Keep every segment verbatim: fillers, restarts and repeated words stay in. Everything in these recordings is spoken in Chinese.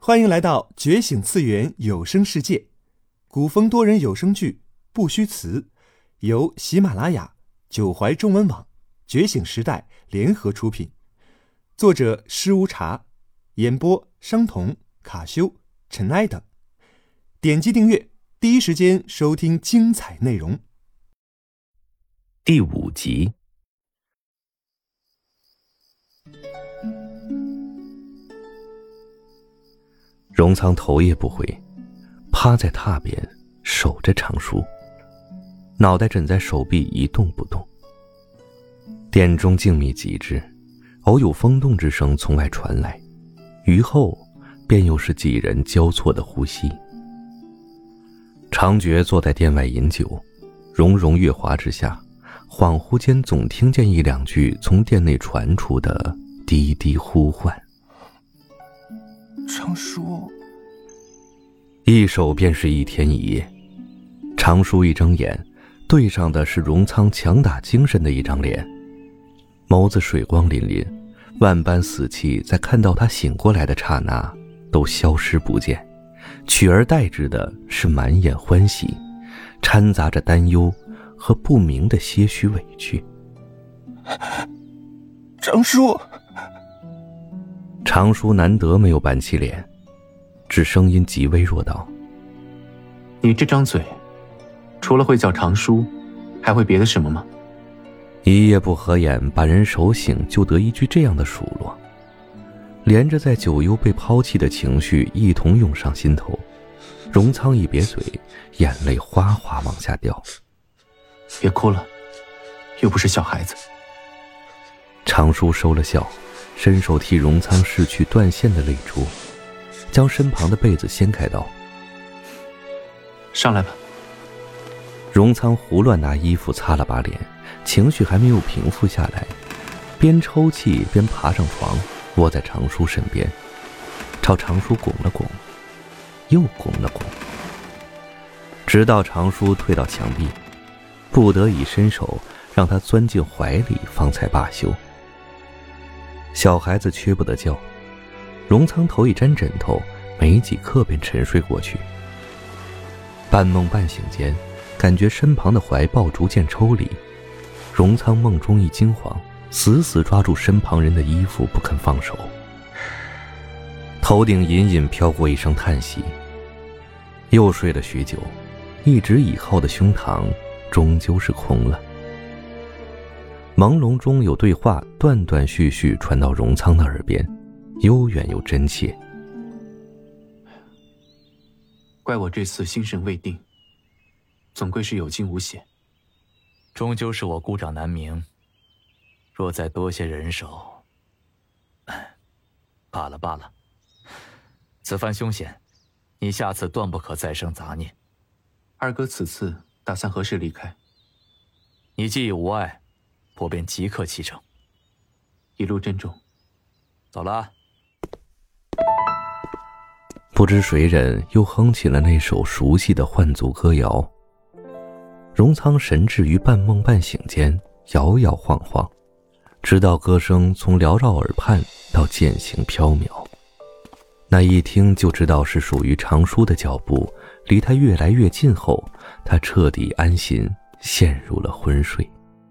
欢迎来到觉醒次元有声世界，古风多人有声剧不虚词，由喜马拉雅、九怀中文网、觉醒时代联合出品，作者施无茶，演播商童、卡修、尘埃等。点击订阅，第一时间收听精彩内容。 第五集。荣仓头也不回，趴在榻边守着长叔，脑袋枕在手臂一动不动。殿中静谧极致，偶有风动之声从外传来，余后便又是几人交错的呼吸。长觉坐在殿外饮酒，融融月华之下，恍惚间总听见一两句从殿内传出的低低呼唤。 长叔， 一守便是一天一夜。长叔一睁眼，对上的是荣仓强打精神的一张脸，眸子水光粼粼，万般死气在看到他醒过来的刹那都消失不见，取而代之的是满眼欢喜，掺杂着担忧和不明的些许委屈。 长叔， 长叔难得没有板起脸，只声音极微弱道： 你这张嘴除了会叫长叔还会别的什么吗？ 一夜不合眼，把人手醒就得一句这样的数落，连着在九幽被抛弃的情绪一同涌上心头。荣仓一瘪嘴，眼泪哗哗往下掉。 别哭了，又不是小孩子。 长叔收了笑，伸手替荣仓拭去断线的泪珠，将身旁的被子掀开道： 上来吧。 荣仓胡乱拿衣服擦了把脸，情绪还没有平复下来，边抽泣边爬上床，窝在长叔身边，朝长叔拱了拱，又拱了拱，直到长叔退到墙壁，不得已伸手让他钻进怀里，方才罢休。小孩子缺不得叫，荣仓头一沾枕头，没几刻便沉睡过去。半梦半醒间，感觉身旁的怀抱逐渐抽离，荣仓梦中一惊慌，死死抓住身旁人的衣服不肯放手。头顶隐隐飘过一声叹息，又睡了许久，一直倚靠的胸膛终究是空了。朦胧中有对话断断续续传到荣仓的耳边，悠远又真切。 怪我这次心神未定，总归是有惊无险。 终究是我孤掌难鸣，若再多些人手，罢了罢了。此番凶险，你下次断不可再生杂念。 二哥此次打算何时离开？ 你既已无碍，我便即刻启程。 一路珍重。 走了。 不知谁人又哼起了那首熟悉的幻族歌谣。荣仓神志于半梦半醒间摇摇晃晃，直到歌声从缭绕耳畔到渐行飘渺。那一听就知道是属于长叔的脚步，离他越来越近后，他彻底安心，陷入了昏睡。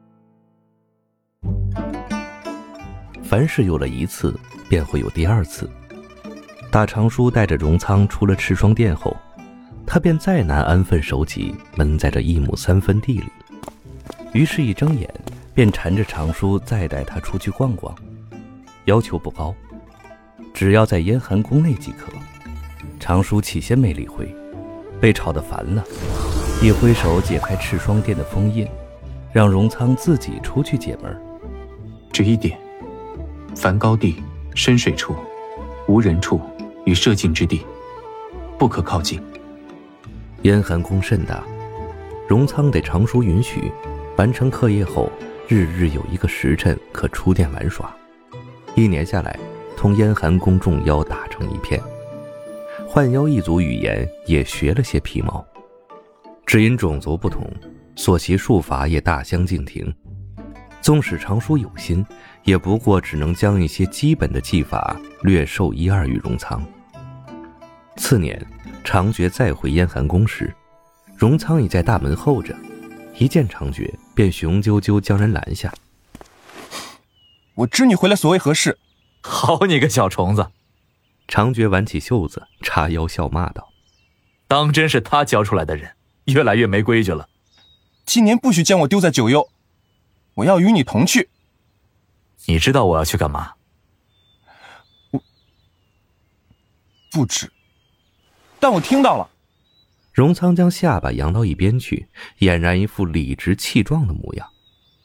凡事有了一次，便会有第二次。大长叔带着荣仓出了赤霜殿后，他便再难安分守己，闷在这一亩三分地里。于是一睁眼，便缠着长叔再带他出去逛逛，要求不高，只要在燕寒宫内即可。长叔起先没理会，被吵得烦了，一挥手解开赤霜殿的封印，让荣仓自己出去解闷。 只一点，凡高地、深水处、无人处与射境之地，不可靠近。 燕寒宫甚大，荣仓得长叔允许，完成课业后，日日有一个时辰可出殿玩耍。一年下来，同燕寒宫众妖打成一片，幻妖一族语言也学了些皮毛，只因种族不同，所习术法也大相径庭。纵使长叔有心，也不过只能将一些基本的技法略授一二于荣仓。 次年，长觉再回燕寒宫时，荣仓已在大门候着，一见长觉便雄赳赳将人拦下。 我知你回来所为何事？ 好你个小虫子！ 长觉挽起袖子，叉腰笑骂道： 当真是他教出来的人，越来越没规矩了。 今年不许将我丢在九幽，我要与你同去。 你知道我要去干嘛？ 我不知，但我听到了。 荣仓将下巴扬到一边去，俨然一副理直气壮的模样。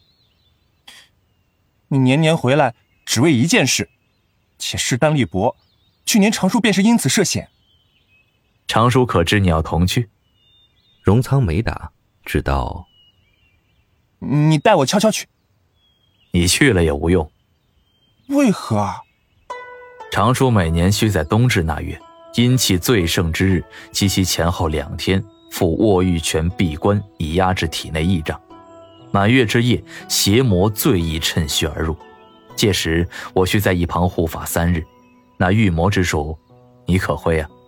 你年年回来只为一件事，且势单力薄，去年常叔便是因此涉险。 常叔可知你要同去？ 荣仓没答，只道： 你带我悄悄去。 你去了也无用。 为何啊？ 常叔每年须在冬至那月，阴气最盛之日及其前后两天，赴卧玉泉闭关，以压制体内异障。满月之夜，邪魔最易趁虚而入，届时我需在一旁护法三日。那御魔之术，你可会啊？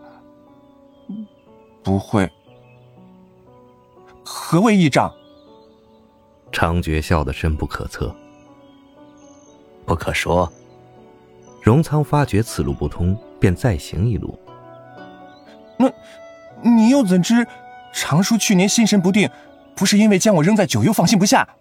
不会。何谓异障？ 长觉笑得深不可测。 不可说。 荣仓发觉此路不通，便再行一路。 那你又怎知常叔去年心神不定，不是因为将我扔在九幽放心不下？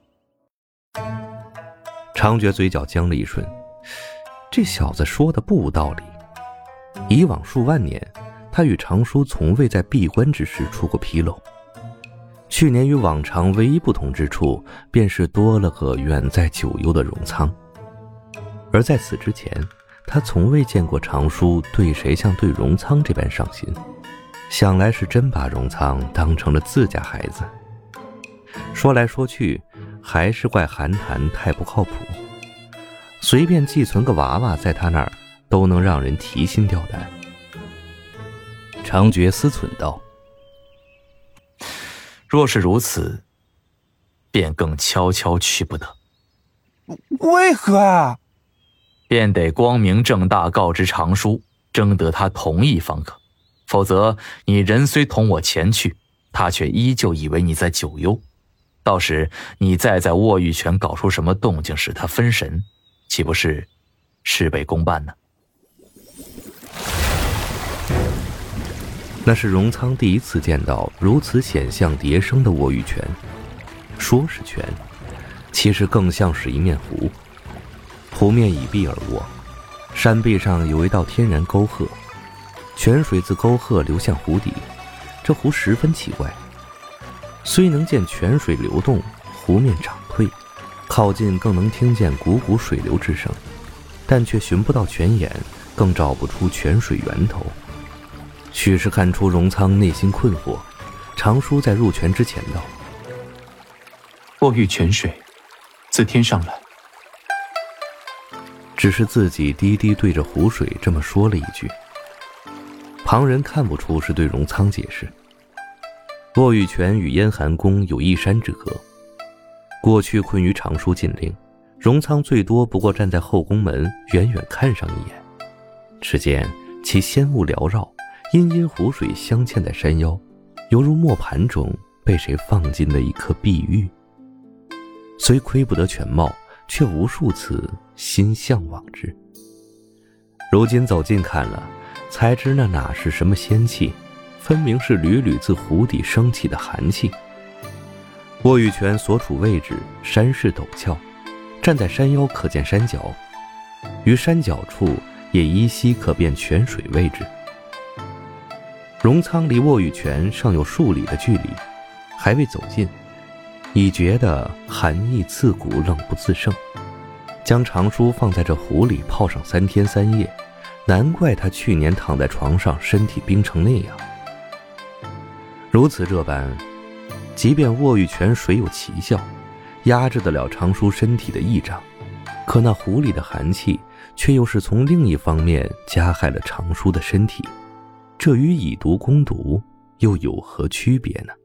长觉嘴角僵了一瞬，这小子说的不无道理。以往数万年，他与常叔从未在闭关之时出过纰漏。去年与往常唯一不同之处，便是多了个远在九幽的荣仓。而在此之前，他从未见过常叔对谁像对荣仓这般上心，想来是真把荣仓当成了自家孩子。说来说去，还是怪韩寒太不靠谱，随便寄存个娃娃在他那儿，都能让人提心吊胆。长觉思忖道： 若是如此，便更悄悄去不得。 为何啊？ 便得光明正大告知常叔，征得他同意方可。否则你人虽同我前去，他却依旧以为你在九幽。到时你再在卧玉泉搞出什么动静使他分神，岂不是事倍功半呢？ 那是荣仓第一次见到如此显象叠生的卧玉泉。说是泉，其实更像是一面湖。湖面倚壁而卧，山壁上有一道天然沟壑，泉水自沟壑流向湖底。这湖十分奇怪，虽能见泉水流动，湖面涨退，靠近更能听见汩汩水流之声，但却寻不到泉眼，更找不出泉水源头。许是看出荣仓内心困惑，常叔在入泉之前道： 卧玉泉水自天上来。 只是自己低低对着湖水这么说了一句，旁人看不出是对荣仓解释。卧玉泉与燕寒宫有一山之隔，过去困于常叔禁令，荣仓最多不过站在后宫门远远看上一眼。只见其仙雾缭绕，阴阴湖水镶嵌在山腰，犹如磨盘中被谁放进了一颗碧玉。虽窥不得全貌，却无数次心向往之。如今走近看了，才知那哪是什么仙气，分明是屡屡自湖底升起的寒气。卧玉泉所处位置山势陡峭，站在山腰可见山脚，于山脚处也依稀可辨泉水位置。荣仓离卧玉泉尚有数里的距离，还未走近，已觉得寒意刺骨，冷不自胜。将常叔放在这湖里泡上三天三夜，难怪他去年躺在床上身体冰成那样。如此这般，即便卧玉泉水有奇效，压制得了常叔身体的异常，可那湖里的寒气却又是从另一方面加害了常叔的身体，这与以毒攻毒又有何区别呢？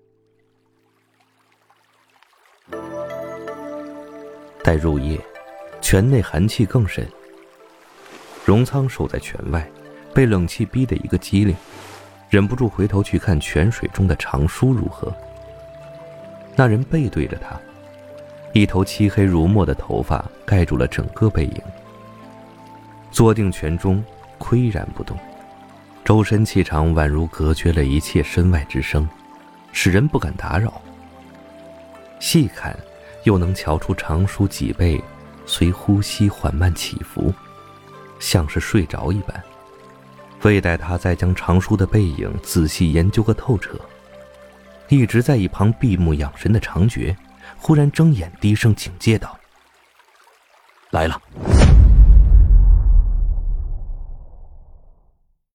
待入夜，泉内寒气更甚。荣仓守在泉外， 被冷气逼得一个机灵，忍不住回头去看泉水中的常叔如何。那人背对着他，一头漆黑如墨的头发盖住了整个背影，坐定泉中，岿然不动，周身气场宛如隔绝了一切身外之声，使人不敢打扰。细看又能瞧出常叔脊背随呼吸缓慢起伏，像是睡着一般。未待他再将常叔的背影仔细研究个透彻，一直在一旁闭目养神的常觉忽然睁眼低声警戒道： 来了。